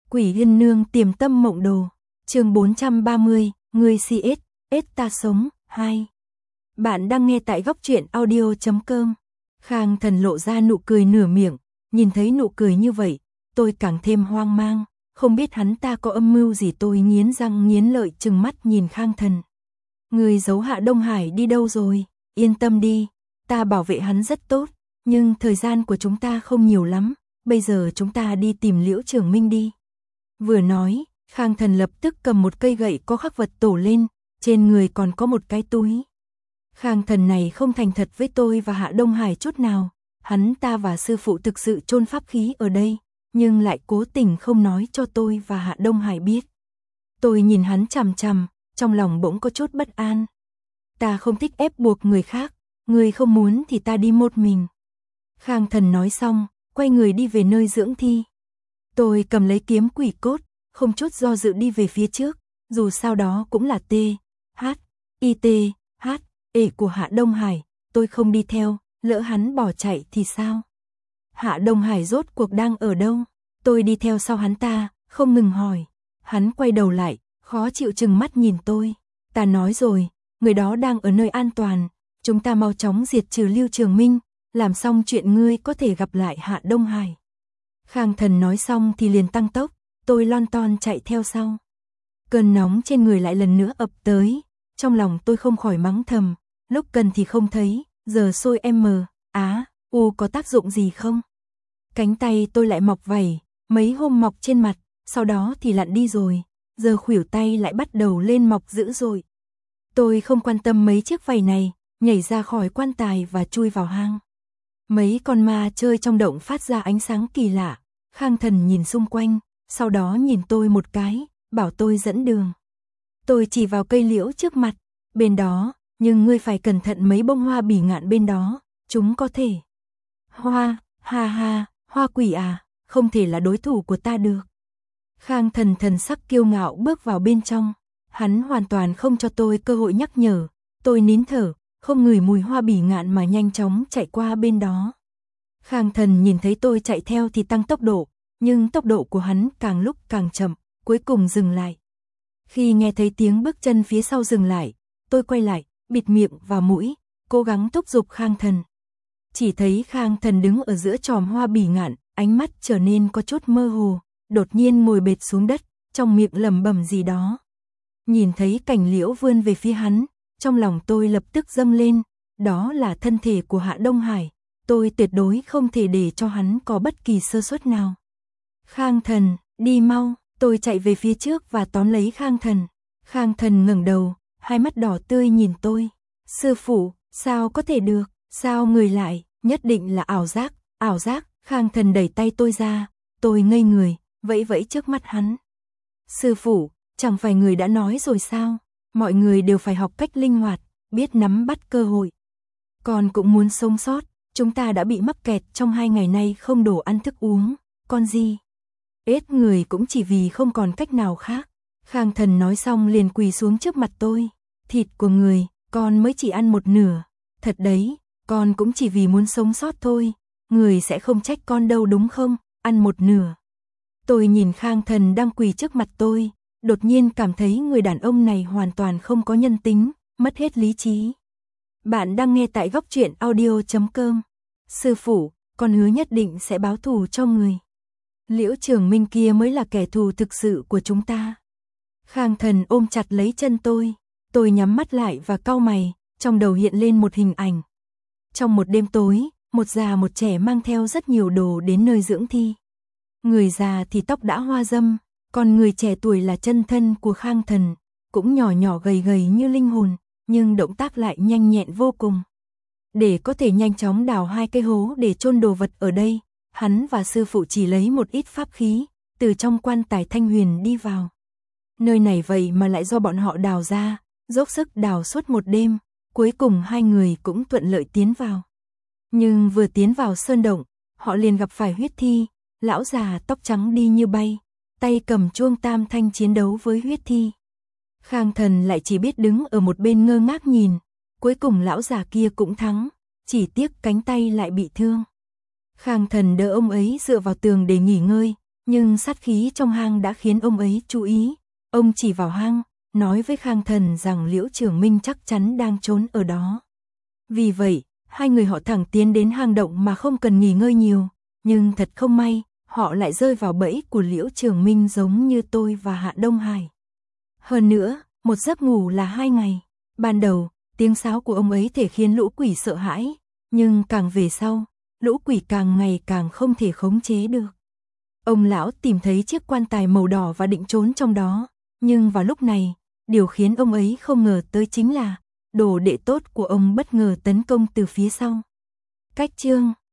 Quỷ Yên Nương Tiềm Tâm Mộng Đồ, chương 430, ngươi CS, ta sống, 2. Bạn đang nghe tại góc truyện audio.com. Khang Thần lộ ra nụ cười nửa miệng, nhìn thấy nụ cười như vậy, tôi càng thêm hoang mang, không biết hắn ta có âm mưu gì. Tôi nghiến răng nghiến lợi trừng mắt nhìn Khang Thần. Người giấu Hạ Đông Hải đi đâu rồi? Yên tâm đi, ta bảo vệ hắn rất tốt, nhưng thời gian của chúng ta không nhiều lắm, bây giờ chúng ta đi tìm Liễu Trường Minh đi. Vừa nói, Khang Thần lập tức cầm một cây gậy có khắc vật tổ lên, trên người còn có một cái túi. Khang Thần này không thành thật với tôi và Hạ Đông Hải chút nào, hắn ta và sư phụ thực sự chôn pháp khí ở đây, nhưng lại cố tình không nói cho tôi và Hạ Đông Hải biết. Tôi nhìn hắn chằm chằm, trong lòng bỗng có chút bất an. Ta không thích ép buộc người khác, người không muốn thì ta đi một mình. Khang Thần nói xong, quay người đi về nơi dưỡng thi. Tôi cầm lấy kiếm quỷ cốt, không chút do dự đi về phía trước, dù sao đó cũng là THITHE của Hạ Đông Hải, tôi không đi theo, lỡ hắn bỏ chạy thì sao? Hạ Đông Hải rốt cuộc đang ở đâu? Tôi đi theo sau hắn ta, không ngừng hỏi. Hắn quay đầu lại, khó chịu trừng mắt nhìn tôi. Ta nói rồi, người đó đang ở nơi an toàn, chúng ta mau chóng diệt trừ Lưu Trường Minh, làm xong chuyện ngươi có thể gặp lại Hạ Đông Hải. Khang Thần nói xong thì liền tăng tốc, tôi lon ton chạy theo sau. Cơn nóng trên người lại lần nữa ập tới, trong lòng tôi không khỏi mắng thầm, lúc cần thì không thấy, giờ sôi có tác dụng gì không? Cánh tay tôi lại mọc vảy, mấy hôm mọc trên mặt, sau đó thì lặn đi rồi, giờ khuỷu tay lại bắt đầu lên mọc dữ dội. Tôi không quan tâm mấy chiếc vảy này, nhảy ra khỏi quan tài và chui vào hang. Mấy con ma chơi trong động phát ra ánh sáng kỳ lạ. Khang Thần nhìn xung quanh, sau đó nhìn tôi một cái, bảo tôi dẫn đường. Tôi chỉ vào cây liễu trước mặt, bên đó, nhưng ngươi phải cẩn thận mấy bông hoa bỉ ngạn bên đó, chúng có thể. Hoa quỷ à, không thể là đối thủ của ta được. Khang Thần thần sắc kiêu ngạo bước vào bên trong, hắn hoàn toàn không cho tôi cơ hội nhắc nhở, tôi nín thở, không ngửi mùi hoa bỉ ngạn mà nhanh chóng chạy qua bên đó. Khang Thần nhìn thấy tôi chạy theo thì tăng tốc độ, nhưng tốc độ của hắn càng lúc càng chậm, cuối cùng dừng lại. Khi nghe thấy tiếng bước chân phía sau dừng lại, tôi quay lại, bịt miệng và mũi, cố gắng thúc giục Khang Thần. Chỉ thấy Khang Thần đứng ở giữa chòm hoa bỉ ngạn, ánh mắt trở nên có chút mơ hồ, đột nhiên ngồi bệt xuống đất, trong miệng lẩm bẩm gì đó. Nhìn thấy cảnh liễu vươn về phía hắn, trong lòng tôi lập tức dâng lên, đó là thân thể của Hạ Đông Hải, tôi tuyệt đối không thể để cho hắn có bất kỳ sơ suất nào. Khang Thần, đi mau, tôi chạy về phía trước và tóm lấy Khang Thần. Khang Thần ngẩng đầu, hai mắt đỏ tươi nhìn tôi. Sư phụ, sao có thể được, sao người lại, nhất định là ảo giác, Khang Thần đẩy tay tôi ra, tôi ngây người, vẫy vẫy trước mắt hắn. Sư phụ, chẳng phải người đã nói rồi sao, mọi người đều phải học cách linh hoạt, biết nắm bắt cơ hội. Con cũng muốn sống sót, chúng ta đã bị mắc kẹt trong 2 ngày nay không đồ ăn thức uống, con gì? Ết người cũng chỉ vì không còn cách nào khác. Khang Thần nói xong liền quỳ xuống trước mặt tôi. Thịt của người, con mới chỉ ăn một nửa. Thật đấy, con cũng chỉ vì muốn sống sót thôi. Người sẽ không trách con đâu đúng không, ăn một nửa. Tôi nhìn Khang Thần đang quỳ trước mặt tôi, đột nhiên cảm thấy người đàn ông này hoàn toàn không có nhân tính, mất hết lý trí. Bạn đang nghe tại góc truyện audio.com. Sư phụ, con hứa nhất định sẽ báo thù cho người. Liễu Trường Minh kia mới là kẻ thù thực sự của chúng ta. Khang Thần ôm chặt lấy chân tôi nhắm mắt lại và cau mày, trong đầu hiện lên một hình ảnh. Trong một đêm tối, một già một trẻ mang theo rất nhiều đồ đến nơi dưỡng thi. Người già thì tóc đã hoa râm, còn người trẻ tuổi là chân thân của Khang Thần, cũng nhỏ nhỏ gầy gầy như linh hồn, nhưng động tác lại nhanh nhẹn vô cùng. Để có thể nhanh chóng đào 2 cái hố để chôn đồ vật ở đây, hắn và sư phụ chỉ lấy một ít pháp khí, từ trong quan tài thanh huyền đi vào. Nơi này vậy mà lại do bọn họ đào ra, dốc sức đào suốt một đêm, cuối cùng 2 người cũng thuận lợi tiến vào. Nhưng vừa tiến vào sơn động, họ liền gặp phải huyết thi, lão già tóc trắng đi như bay, tay cầm chuông tam thanh chiến đấu với huyết thi. Khang Thần lại chỉ biết đứng ở một bên ngơ ngác nhìn, cuối cùng lão già kia cũng thắng, chỉ tiếc cánh tay lại bị thương. Khang Thần đỡ ông ấy dựa vào tường để nghỉ ngơi, Nhưng sát khí trong hang đã khiến ông ấy chú ý. Ông chỉ vào hang, nói với Khang Thần rằng Liễu Trường Minh chắc chắn đang trốn ở đó. Vì vậy, hai người họ thẳng tiến đến hang động mà không cần nghỉ ngơi nhiều. Nhưng thật không may, họ lại rơi vào bẫy của Liễu Trường Minh giống như tôi và Hạ Đông Hải. Hơn nữa, một giấc ngủ là 2 ngày. Ban đầu, tiếng sáo của ông ấy thể khiến lũ quỷ sợ hãi. Nhưng càng về sau, lũ quỷ càng ngày càng không thể khống chế được. Ông lão tìm thấy chiếc quan tài màu đỏ và định trốn trong đó. Nhưng vào lúc này, điều khiến ông ấy không ngờ tới chính là đồ đệ tốt của ông bất ngờ tấn công từ phía sau. Cách chương